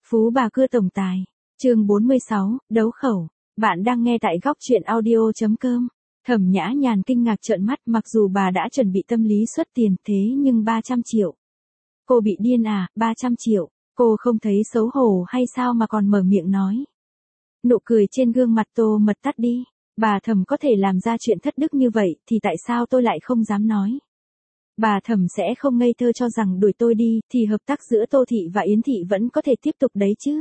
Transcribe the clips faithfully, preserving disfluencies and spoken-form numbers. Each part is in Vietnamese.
Phú bà cưa tổng tài. Chương bốn mươi sáu, đấu khẩu. Bạn đang nghe tại góc truyện audio chấm com. Thẩm Nhã Nhàn kinh ngạc trợn mắt, mặc dù bà đã chuẩn bị tâm lý xuất tiền, thế nhưng ba trăm triệu. Cô bị điên à, ba trăm triệu, cô không thấy xấu hổ hay sao mà còn mở miệng nói. Nụ cười trên gương mặt Tô Mật tắt đi. Bà Thẩm có thể làm ra chuyện thất đức như vậy thì tại sao tôi lại không dám nói. Bà Thẩm sẽ không ngây thơ cho rằng đuổi tôi đi thì hợp tác giữa Tô Thị và Yến Thị vẫn có thể tiếp tục đấy chứ.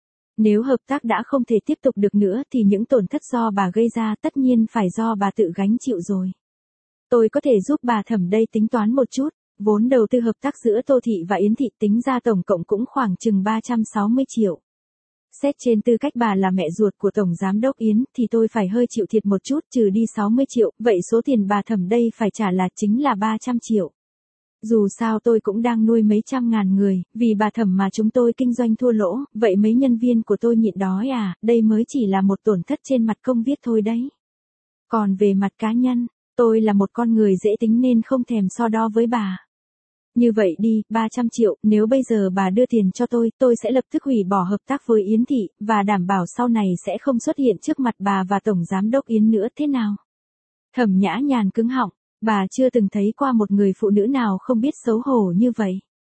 Nếu hợp tác đã không thể tiếp tục được nữa thì những tổn thất do bà gây ra tất nhiên phải do bà tự gánh chịu rồi. Tôi có thể giúp bà Thẩm đây tính toán một chút, vốn đầu tư hợp tác giữa Tô Thị và Yến Thị tính ra tổng cộng cũng khoảng chừng ba trăm sáu mươi triệu. Xét trên tư cách bà là mẹ ruột của Tổng Giám đốc Yến thì tôi phải hơi chịu thiệt một chút, trừ đi sáu mươi triệu, vậy số tiền bà Thẩm đây phải trả là chính là ba trăm triệu. Dù sao tôi cũng đang nuôi mấy trăm ngàn người, vì bà Thẩm mà chúng tôi kinh doanh thua lỗ, vậy mấy nhân viên của tôi nhịn đói à, đây mới chỉ là một tổn thất trên mặt công viết thôi đấy. Còn về mặt cá nhân, tôi là một con người dễ tính nên không thèm so đo với bà. Như vậy đi, ba trăm triệu, nếu bây giờ bà đưa tiền cho tôi, tôi sẽ lập tức hủy bỏ hợp tác với Yến Thị, và đảm bảo sau này sẽ không xuất hiện trước mặt bà và Tổng Giám đốc Yến nữa, thế nào? Thẩm Nhã Nhàn cứng họng, bà chưa từng thấy qua một người phụ nữ nào không biết xấu hổ như vậy.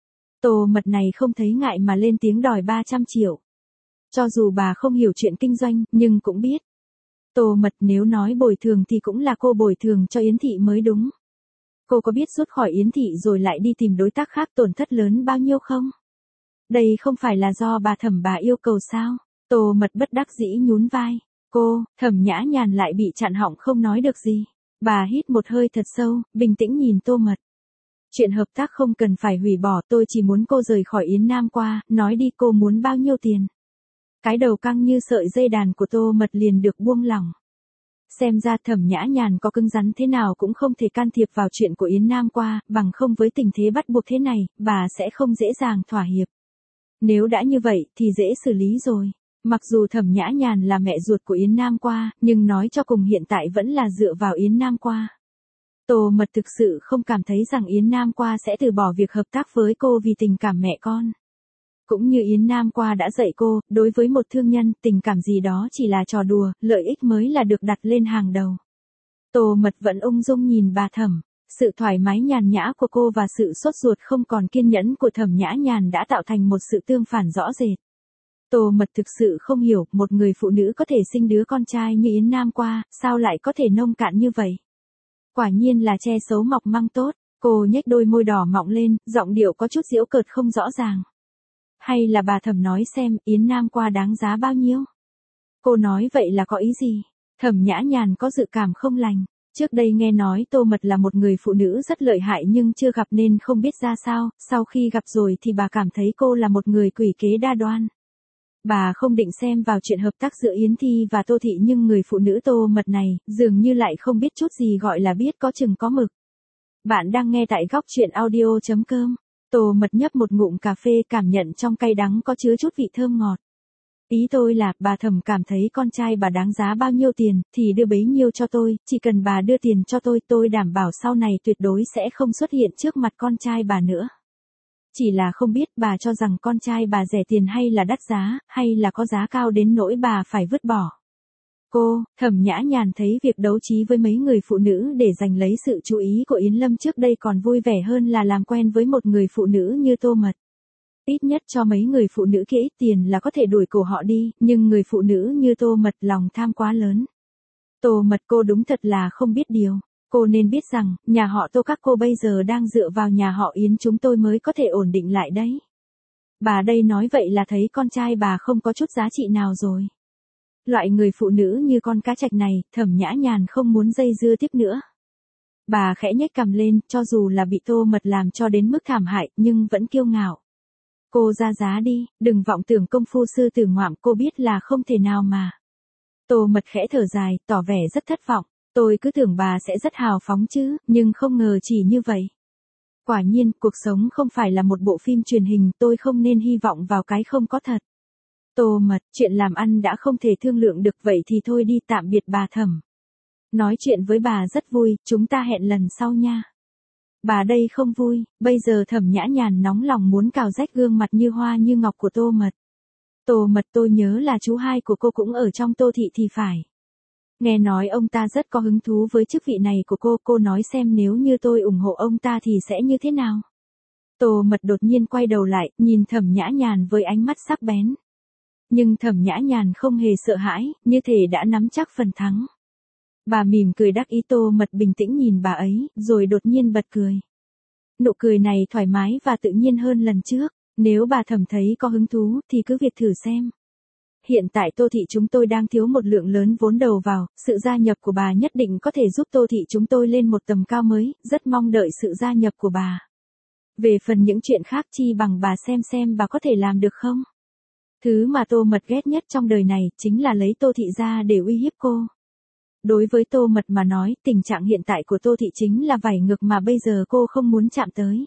Tô Mật này không thấy ngại mà lên tiếng đòi ba trăm triệu. Cho dù bà không hiểu chuyện kinh doanh, nhưng cũng biết. Tô Mật nếu nói bồi thường thì cũng là cô bồi thường cho Yến Thị mới đúng. Cô có biết rút khỏi Yến Thị rồi lại đi tìm đối tác khác tổn thất lớn bao nhiêu không? Đây không phải là do bà Thẩm bà yêu cầu sao? Tô Mật bất đắc dĩ nhún vai. Cô, Thẩm Nhã Nhàn lại bị chặn họng không nói được gì. Bà hít một hơi thật sâu, bình tĩnh nhìn Tô Mật. Chuyện hợp tác không cần phải hủy bỏ, tôi chỉ muốn cô rời khỏi Yến Nam qua, nói đi cô muốn bao nhiêu tiền. Cái đầu căng như sợi dây đàn của Tô Mật liền được buông lỏng. Xem ra Thẩm Nhã Nhàn có cứng rắn thế nào cũng không thể can thiệp vào chuyện của Yến Nam qua, bằng không với tình thế bắt buộc thế này, bà sẽ không dễ dàng thỏa hiệp. Nếu đã như vậy thì dễ xử lý rồi. Mặc dù Thẩm Nhã Nhàn là mẹ ruột của Yến Nam qua, nhưng nói cho cùng hiện tại vẫn là dựa vào Yến Nam qua. Tô Mật thực sự không cảm thấy rằng Yến Nam qua sẽ từ bỏ việc hợp tác với cô vì tình cảm mẹ con. Cũng như Yến Nam qua đã dạy cô, đối với một thương nhân, tình cảm gì đó chỉ là trò đùa, lợi ích mới là được đặt lên hàng đầu. Tô Mật vẫn ung dung nhìn bà Thẩm. Sự thoải mái nhàn nhã của cô và sự sốt ruột không còn kiên nhẫn của Thẩm Nhã Nhàn đã tạo thành một sự tương phản rõ rệt. Tô Mật thực sự không hiểu, một người phụ nữ có thể sinh đứa con trai như Yến Nam qua, sao lại có thể nông cạn như vậy? Quả nhiên là che xấu mọc măng tốt. Cô nhếch đôi môi đỏ mọng lên, giọng điệu có chút giễu cợt không rõ ràng. Hay là bà Thẩm nói xem, Yến Nam qua đáng giá bao nhiêu? Cô nói vậy là có ý gì? Thẩm Nhã Nhàn có dự cảm không lành. Trước đây nghe nói Tô Mật là một người phụ nữ rất lợi hại nhưng chưa gặp nên không biết ra sao, sau khi gặp rồi thì bà cảm thấy cô là một người quỷ kế đa đoan. Bà không định xem vào chuyện hợp tác giữa Yến Thị và Tô Thị, nhưng người phụ nữ Tô Mật này, dường như lại không biết chút gì gọi là biết có chừng có mực. Bạn đang nghe tại góc truyện audio chấm com. Tô Mật nhấp một ngụm cà phê, cảm nhận trong cay đắng có chứa chút vị thơm ngọt. Ý tôi là, bà Thẩm cảm thấy con trai bà đáng giá bao nhiêu tiền, thì đưa bấy nhiêu cho tôi, chỉ cần bà đưa tiền cho tôi, tôi đảm bảo sau này tuyệt đối sẽ không xuất hiện trước mặt con trai bà nữa. Chỉ là không biết bà cho rằng con trai bà rẻ tiền hay là đắt giá, hay là có giá cao đến nỗi bà phải vứt bỏ. Cô, Thẩm Nhã Nhàn thấy việc đấu trí với mấy người phụ nữ để giành lấy sự chú ý của Yến Lâm trước đây còn vui vẻ hơn là làm quen với một người phụ nữ như Tô Mật. Ít nhất cho mấy người phụ nữ kia ít tiền là có thể đuổi cổ họ đi, nhưng người phụ nữ như Tô Mật lòng tham quá lớn. Tô Mật, cô đúng thật là không biết điều. Cô nên biết rằng, nhà họ Tô các cô bây giờ đang dựa vào nhà họ Yến chúng tôi mới có thể ổn định lại đấy. Bà đây nói vậy là thấy con trai bà không có chút giá trị nào rồi. Loại người phụ nữ như con cá trạch này, Thẩm Nhã Nhàn không muốn dây dưa tiếp nữa. Bà khẽ nhếch cằm lên, cho dù là bị Tô Mật làm cho đến mức thảm hại, nhưng vẫn kiêu ngạo. Cô ra giá đi, đừng vọng tưởng công phu sư tử ngoạm, cô biết là không thể nào mà. Tô Mật khẽ thở dài, tỏ vẻ rất thất vọng. Tôi cứ tưởng bà sẽ rất hào phóng chứ, nhưng không ngờ chỉ như vậy. Quả nhiên, cuộc sống không phải là một bộ phim truyền hình, tôi không nên hy vọng vào cái không có thật. Tô Mật, chuyện làm ăn đã không thể thương lượng được, vậy thì thôi đi, tạm biệt bà Thẩm. Nói chuyện với bà rất vui, chúng ta hẹn lần sau nha. Bà đây không vui, bây giờ Thẩm Nhã Nhàn nóng lòng muốn cào rách gương mặt như hoa như ngọc của Tô Mật. Tô Mật, tôi nhớ là chú hai của cô cũng ở trong Tô Thị thì phải. Nghe nói ông ta rất có hứng thú với chức vị này của cô, cô nói xem nếu như tôi ủng hộ ông ta thì sẽ như thế nào. Tô Mật đột nhiên quay đầu lại, nhìn Thẩm Nhã Nhàn với ánh mắt sắc bén. Nhưng Thẩm Nhã Nhàn không hề sợ hãi, như thể đã nắm chắc phần thắng. Bà mỉm cười đắc ý. Tô Mật bình tĩnh nhìn bà ấy, rồi đột nhiên bật cười. Nụ cười này thoải mái và tự nhiên hơn lần trước. Nếu bà Thẩm thấy có hứng thú thì cứ việc thử xem. Hiện tại Tô Thị chúng tôi đang thiếu một lượng lớn vốn đầu vào, sự gia nhập của bà nhất định có thể giúp Tô Thị chúng tôi lên một tầm cao mới, rất mong đợi sự gia nhập của bà. Về phần những chuyện khác chi bằng bà xem xem bà có thể làm được không? Thứ mà Tô Mật ghét nhất trong đời này chính là lấy Tô Thị ra để uy hiếp cô. Đối với Tô Mật mà nói, tình trạng hiện tại của Tô Thị chính là vảy ngược mà bây giờ cô không muốn chạm tới.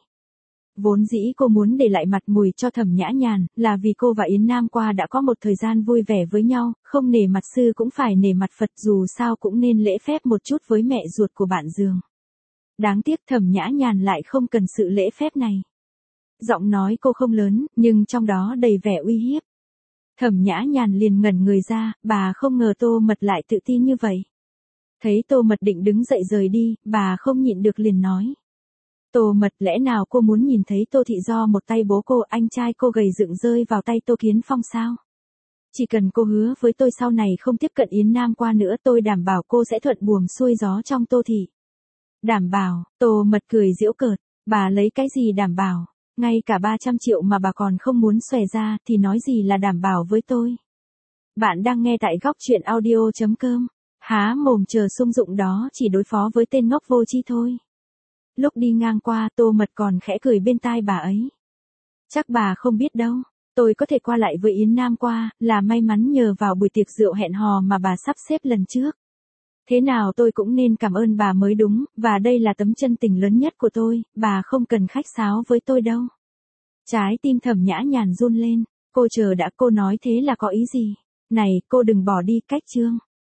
Vốn dĩ cô muốn để lại mặt mũi cho Thẩm Nhã Nhàn, là vì cô và Yến Nam qua đã có một thời gian vui vẻ với nhau, không nể mặt sư cũng phải nể mặt Phật, dù sao cũng nên lễ phép một chút với mẹ ruột của bạn giường. Đáng tiếc Thẩm Nhã Nhàn lại không cần sự lễ phép này. Giọng nói cô không lớn, nhưng trong đó đầy vẻ uy hiếp. Thẩm Nhã Nhàn liền ngẩn người ra, bà không ngờ Tô Mật lại tự tin như vậy. Thấy Tô Mật định đứng dậy rời đi, bà không nhịn được liền nói. Tô Mật, lẽ nào cô muốn nhìn thấy Tô Thị do một tay bố cô, anh trai cô gầy dựng rơi vào tay Tô Kiến Phong sao? Chỉ cần cô hứa với tôi sau này không tiếp cận Yến Nam qua nữa, tôi đảm bảo cô sẽ thuận buồm xuôi gió trong Tô Thị. Đảm bảo? Tô Mật cười giễu cợt, bà lấy cái gì đảm bảo? Ngay cả ba trăm triệu mà bà còn không muốn xòe ra thì nói gì là đảm bảo với tôi? Bạn đang nghe tại góc truyện audio chấm com. Há mồm chờ sung dụng đó chỉ đối phó với tên ngốc vô tri thôi. Lúc đi ngang qua, Tô Mật còn khẽ cười bên tai bà ấy. Chắc bà không biết đâu, tôi có thể qua lại với Yến Nam qua, là may mắn nhờ vào buổi tiệc rượu hẹn hò mà bà sắp xếp lần trước. Thế nào tôi cũng nên cảm ơn bà mới đúng, và đây là tấm chân tình lớn nhất của tôi, bà không cần khách sáo với tôi đâu. Trái tim Thẩm Nhã Nhàn run lên, cô chờ đã, cô nói thế là có ý gì? Này, cô đừng bỏ đi, cách chương.